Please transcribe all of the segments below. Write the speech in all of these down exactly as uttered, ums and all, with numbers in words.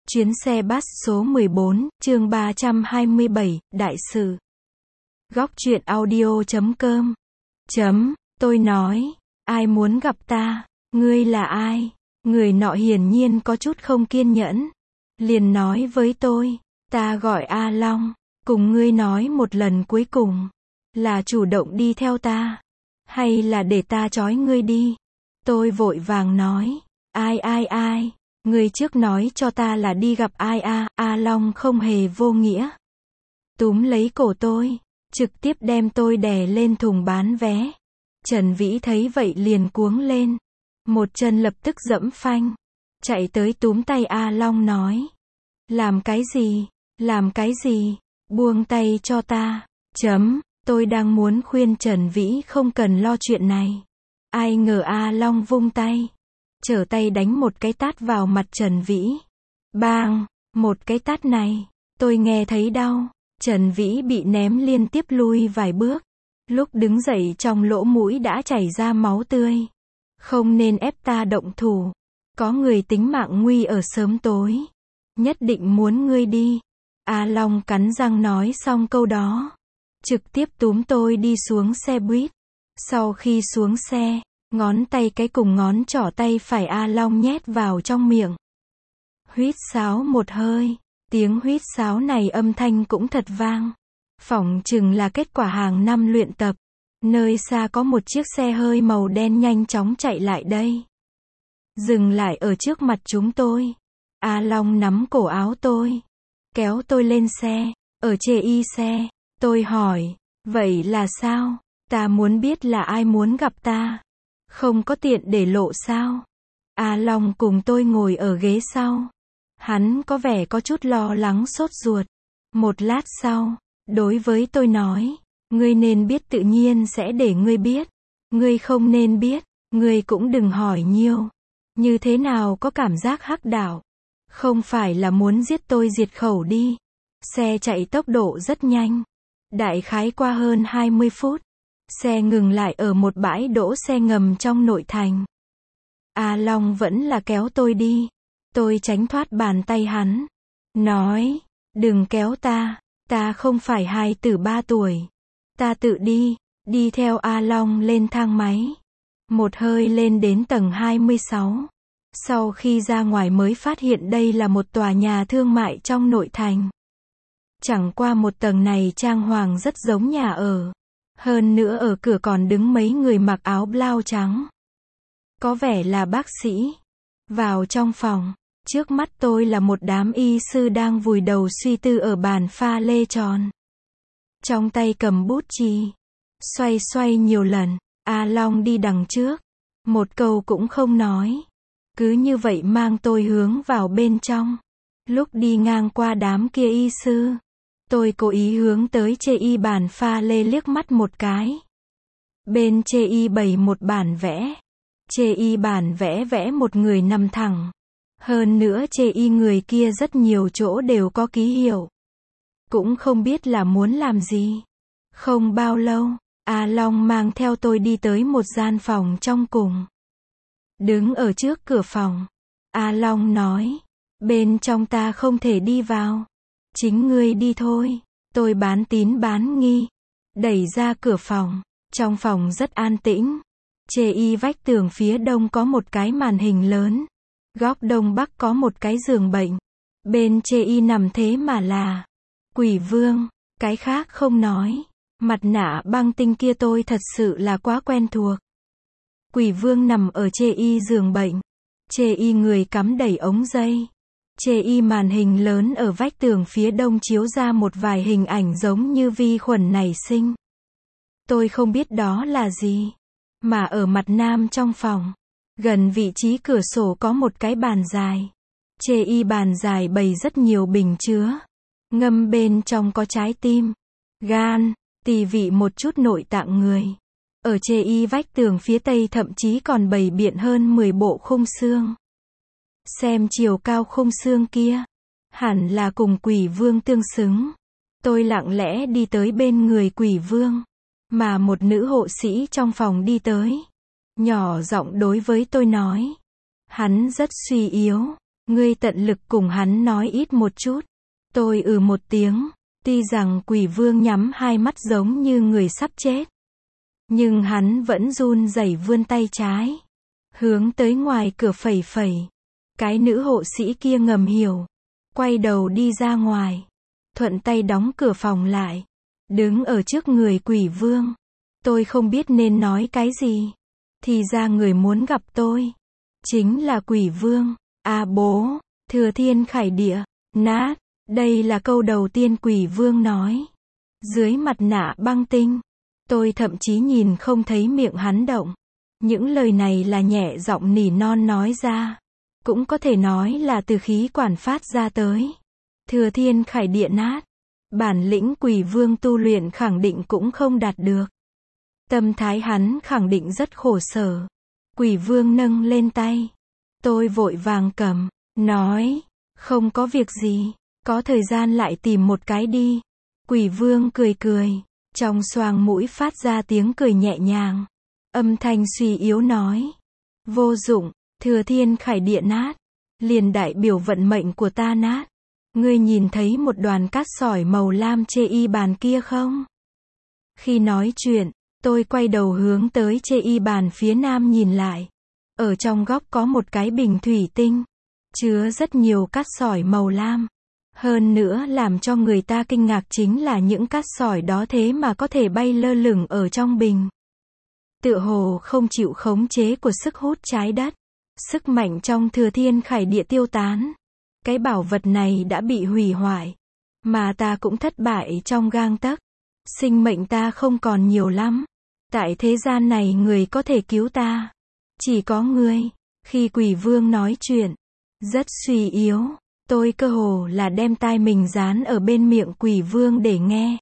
Chuyến xe bus số mười bốn, chương ba trăm hai mươi bảy, Đại sự. Góc truyện audio chấm com. Chấm, tôi nói, ai muốn gặp ta? Ngươi là ai? Người nọ hiển nhiên có chút không kiên nhẫn. Liền nói với tôi, ta gọi A Long, cùng ngươi nói một lần cuối cùng. Là chủ động đi theo ta, hay là để ta trói ngươi đi? Tôi vội vàng nói, ai ai ai? Người trước nói cho ta là đi gặp ai a? A Long không hề vô nghĩa. Túm lấy cổ tôi, trực tiếp đem tôi đè lên thùng bán vé. Trần Vĩ thấy vậy liền cuống lên. Một chân lập tức giẫm phanh. Chạy tới túm tay A Long nói. Làm cái gì? Làm cái gì? Buông tay cho ta. Chấm, tôi đang muốn khuyên Trần Vĩ không cần lo chuyện này. Ai ngờ A Long vung tay. Trở tay đánh một cái tát vào mặt Trần Vĩ. Bang! Một cái tát này, tôi nghe thấy đau. Trần Vĩ bị ném liên tiếp lui vài bước. Lúc đứng dậy trong lỗ mũi đã chảy ra máu tươi. Không nên ép ta động thủ. Có người tính mạng nguy ở sớm tối. Nhất định muốn ngươi đi. A Long cắn răng nói xong câu đó. Trực tiếp túm tôi đi xuống xe buýt. Sau khi xuống xe, ngón tay cái cùng ngón trỏ tay phải A Long nhét vào trong miệng. Huýt sáo một hơi. Tiếng huýt sáo này âm thanh cũng thật vang. Phỏng chừng là kết quả hàng năm luyện tập. Nơi xa có một chiếc xe hơi màu đen nhanh chóng chạy lại đây. Dừng lại ở trước mặt chúng tôi. A Long nắm cổ áo tôi. Kéo tôi lên xe. Ở chê y xe. Tôi hỏi. Vậy là sao? Ta muốn biết là ai muốn gặp ta. Không có tiện để lộ sao? A Long cùng tôi ngồi ở ghế sau. Hắn có vẻ có chút lo lắng sốt ruột. Một lát sau, đối với tôi nói, ngươi nên biết tự nhiên sẽ để ngươi biết. Ngươi không nên biết, ngươi cũng đừng hỏi nhiều. Như thế nào có cảm giác hắc đạo? Không phải là muốn giết tôi diệt khẩu đi. Xe chạy tốc độ rất nhanh. Đại khái qua hơn hai mươi phút. Xe ngừng lại ở một bãi đỗ xe ngầm trong nội thành. A Long vẫn là kéo tôi đi. Tôi tránh thoát bàn tay hắn. Nói, đừng kéo ta, ta không phải hài tử ba tuổi. Ta tự đi, đi theo A Long lên thang máy. Một hơi lên đến tầng hai mươi sáu. Sau khi ra ngoài mới phát hiện đây là một tòa nhà thương mại trong nội thành. Chẳng qua một tầng này trang hoàng rất giống nhà ở. Hơn nữa ở cửa còn đứng mấy người mặc áo blau trắng. Có vẻ là bác sĩ. Vào trong phòng, trước mắt tôi là một đám y sư đang vùi đầu suy tư ở bàn pha lê tròn. Trong tay cầm bút chì. Xoay xoay nhiều lần, A Long đi đằng trước. Một câu cũng không nói. Cứ như vậy mang tôi hướng vào bên trong. Lúc đi ngang qua đám kia y sư, tôi cố ý hướng tới chê y bàn pha lê liếc mắt một cái. Bên chê y bày một bản vẽ. Chê y bản vẽ vẽ một người nằm thẳng. Hơn nữa chê y người kia rất nhiều chỗ đều có ký hiệu. Cũng không biết là muốn làm gì. Không bao lâu, A Long mang theo tôi đi tới một gian phòng trong cùng. Đứng ở trước cửa phòng, A Long nói, bên trong ta không thể đi vào. Chính ngươi đi thôi. Tôi bán tín bán nghi. Đẩy ra cửa phòng. Trong phòng rất an tĩnh. Chê y vách tường phía đông có một cái màn hình lớn. Góc đông bắc có một cái giường bệnh. Bên chê y nằm thế mà là Quỷ Vương. Cái khác không nói. Mặt nạ băng tinh kia tôi thật sự là quá quen thuộc. Quỷ Vương nằm ở chê y giường bệnh. Chê y người cắm đầy ống dây. Chê y màn hình lớn ở vách tường phía đông chiếu ra một vài hình ảnh giống như vi khuẩn nảy sinh. Tôi không biết đó là gì. Mà ở mặt nam trong phòng, gần vị trí cửa sổ có một cái bàn dài. Chê y bàn dài bày rất nhiều bình chứa. Ngâm bên trong có trái tim, gan, tỳ vị một chút nội tạng người. Ở chê y vách tường phía tây thậm chí còn bày biện hơn mười bộ khung xương. Xem chiều cao khung xương kia, hẳn là cùng Quỷ Vương tương xứng. Tôi lặng lẽ đi tới bên người Quỷ Vương, mà một nữ hộ sĩ trong phòng đi tới. Nhỏ giọng đối với tôi nói, hắn rất suy yếu, Ngươi tận lực cùng hắn nói ít một chút. Tôi ừ một tiếng. Tuy rằng quỷ vương nhắm hai mắt giống như người sắp chết. Nhưng hắn vẫn run rẩy vươn tay trái. Hướng tới ngoài cửa phẩy phẩy. Cái nữ hộ sĩ kia ngầm hiểu. Quay đầu đi ra ngoài. Thuận tay đóng cửa phòng lại. Đứng ở trước người quỷ vương. Tôi không biết nên nói cái gì. Thì ra người muốn gặp tôi. Chính là quỷ vương. À bố, thừa thiên khải địa, nát. Đây là câu đầu tiên quỷ vương nói. Dưới mặt nạ băng tinh. Tôi thậm chí nhìn không thấy miệng hắn động. Những lời này là nhẹ giọng nỉ non nói ra. Cũng có thể nói là từ khí quản phát ra tới. Thừa thiên khải địa nát. Bản lĩnh quỷ vương tu luyện khẳng định cũng không đạt được. Tâm thái hắn khẳng định rất khổ sở. Quỷ vương nâng lên tay. Tôi vội vàng cầm, nói, không có việc gì, có thời gian lại tìm một cái đi. Quỷ vương cười cười, trong xoang mũi phát ra tiếng cười nhẹ nhàng. Âm thanh suy yếu nói, vô dụng, thừa thiên khải địa nát, liền đại biểu vận mệnh của ta nát. Ngươi nhìn thấy một đoàn cát sỏi màu lam chê y bàn kia không? Khi nói chuyện, tôi quay đầu hướng tới chê y bàn phía nam nhìn lại. Ở trong góc có một cái bình thủy tinh, chứa rất nhiều cát sỏi màu lam. Hơn nữa làm cho người ta kinh ngạc chính là những cát sỏi đó thế mà có thể bay lơ lửng ở trong bình. Tựa hồ không chịu khống chế của sức hút trái đất. Sức mạnh trong thừa thiên khải địa tiêu tán. Cái bảo vật này đã bị hủy hoại. Mà ta cũng thất bại trong gang tấc. Sinh mệnh ta không còn nhiều lắm. Tại thế gian này người có thể cứu ta. Chỉ có ngươi. Khi quỷ vương nói chuyện. Rất suy yếu. Tôi cơ hồ là đem tai mình dán ở bên miệng quỷ vương để nghe.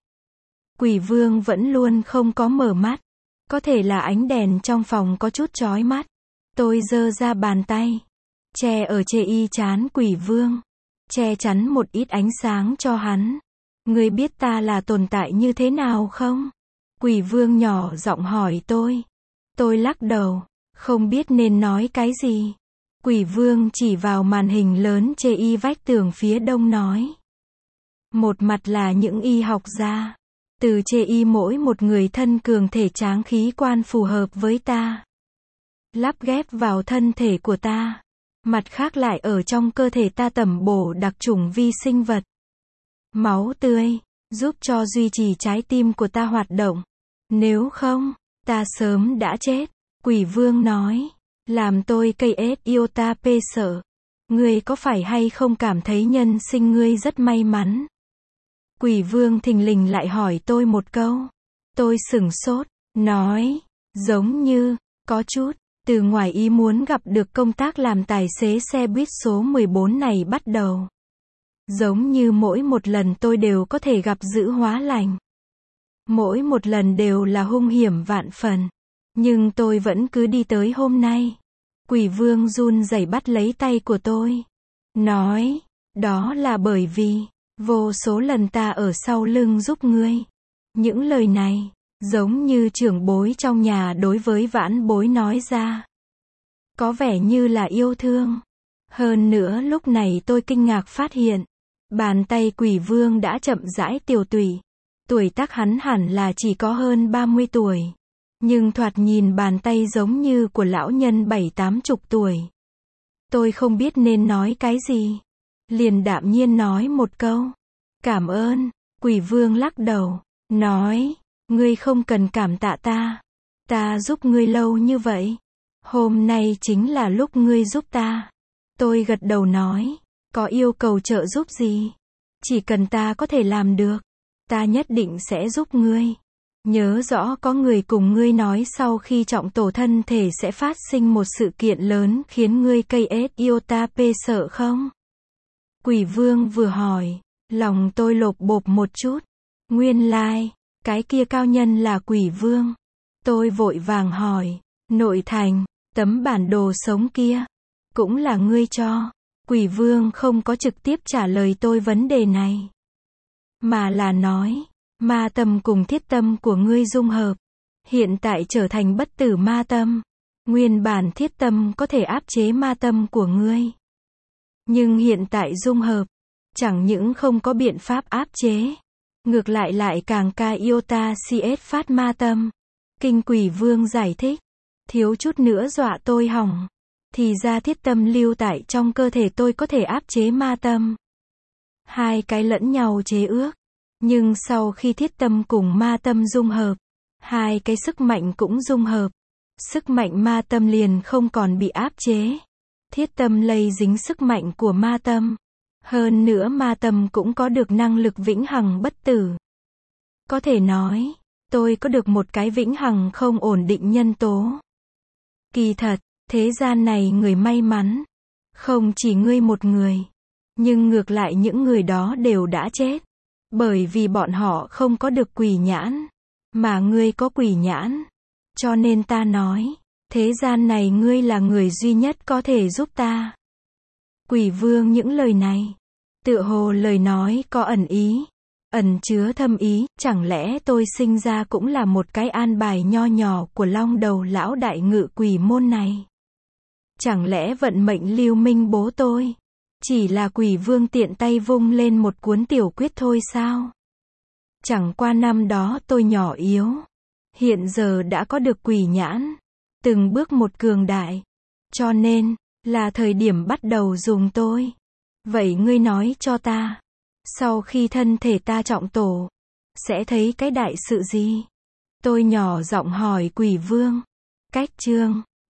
Quỷ vương vẫn luôn không có mở mắt. Có thể là ánh đèn trong phòng có chút chói mắt. Tôi giơ ra bàn tay. Che ở chê y trán quỷ vương. Che chắn một ít ánh sáng cho hắn. Ngươi biết ta là tồn tại như thế nào không? Quỷ vương nhỏ giọng hỏi tôi. Tôi lắc đầu. Không biết nên nói cái gì. Quỷ vương chỉ vào màn hình lớn chê y vách tường phía đông nói. Một mặt là những y học gia. Từ chê y mỗi một người thân cường thể tráng khí quan phù hợp với ta. Lắp ghép vào thân thể của ta. Mặt khác lại ở trong cơ thể ta tẩm bổ đặc chủng vi sinh vật. Máu tươi, giúp cho duy trì trái tim của ta hoạt động. Nếu không, ta sớm đã chết. Quỷ vương nói. Làm tôi cây ết yêu ta pê sợ. Ngươi có phải hay không cảm thấy nhân sinh ngươi rất may mắn? Quỷ vương thình lình lại hỏi tôi một câu. Tôi sửng sốt, nói, giống như, có chút, từ ngoài ý muốn gặp được công tác làm tài xế xe buýt số mười bốn này bắt đầu. Giống như mỗi một lần tôi đều có thể gặp dữ hóa lành. Mỗi một lần đều là hung hiểm vạn phần. Nhưng tôi vẫn cứ đi tới hôm nay. Quỷ vương run rẩy bắt lấy tay của tôi. Nói, đó là bởi vì, vô số lần ta ở sau lưng giúp ngươi. Những lời này, giống như trưởng bối trong nhà đối với vãn bối nói ra. Có vẻ như là yêu thương. Hơn nữa lúc này tôi kinh ngạc phát hiện. Bàn tay quỷ vương đã chậm rãi tiều tụy. Tuổi tác hắn hẳn là chỉ có hơn ba mươi tuổi. Nhưng thoạt nhìn bàn tay giống như của lão nhân bảy tám chục tuổi. Tôi không biết nên nói cái gì. Liền đạm nhiên nói một câu. Cảm ơn. Quỷ vương lắc đầu. Nói. Ngươi không cần cảm tạ ta. Ta giúp ngươi lâu như vậy. Hôm nay chính là lúc ngươi giúp ta. Tôi gật đầu nói. Có yêu cầu trợ giúp gì? Chỉ cần ta có thể làm được. Ta nhất định sẽ giúp ngươi. Nhớ rõ có người cùng ngươi nói sau khi trọng tổ thân thể sẽ phát sinh một sự kiện lớn khiến ngươi cây ết yêu ta pê sợ không? Quỷ vương vừa hỏi, lòng tôi lột bột một chút. Nguyên lai, like, cái kia cao nhân là quỷ vương. Tôi vội vàng hỏi, nội thành, tấm bản đồ sống kia, cũng là ngươi cho. Quỷ vương không có trực tiếp trả lời tôi vấn đề này. Mà là nói, ma tâm cùng thiết tâm của ngươi dung hợp. Hiện tại trở thành bất tử ma tâm. Nguyên bản thiết tâm có thể áp chế ma tâm của ngươi. Nhưng hiện tại dung hợp, chẳng những không có biện pháp áp chế, ngược lại lại càng ca iota cs phát ma tâm. Kinh Quỷ Vương giải thích, thiếu chút nữa dọa tôi hỏng. Thì ra thiết tâm lưu tại trong cơ thể tôi có thể áp chế ma tâm. Hai cái lẫn nhau chế ước. Nhưng sau khi thiết tâm cùng ma tâm dung hợp, hai cái sức mạnh cũng dung hợp. Sức mạnh ma tâm liền không còn bị áp chế. Thiết tâm lây dính sức mạnh của ma tâm. Hơn nữa ma tâm cũng có được năng lực vĩnh hằng bất tử. Có thể nói, tôi có được một cái vĩnh hằng không ổn định nhân tố. Kỳ thật, thế gian này người may mắn. Không chỉ ngươi một người. Nhưng ngược lại những người đó đều đã chết. Bởi vì bọn họ không có được quỷ nhãn. Mà ngươi có quỷ nhãn. Cho nên ta nói, thế gian này ngươi là người duy nhất có thể giúp ta. Quỷ Vương những lời này, tựa hồ lời nói có ẩn ý, ẩn chứa thâm ý, chẳng lẽ tôi sinh ra cũng là một cái an bài nho nhỏ của long đầu lão đại ngự quỷ môn này? Chẳng lẽ vận mệnh lưu minh bố tôi chỉ là Quỷ Vương tiện tay vung lên một cuốn tiểu quyết thôi sao? Chẳng qua năm đó tôi nhỏ yếu, hiện giờ đã có được quỷ nhãn, từng bước một cường đại, cho nên là thời điểm bắt đầu dùng tôi. Vậy ngươi nói cho ta, sau khi thân thể ta trọng tổ, sẽ thấy cái đại sự gì? Tôi nhỏ giọng hỏi Quỷ Vương. Cách chương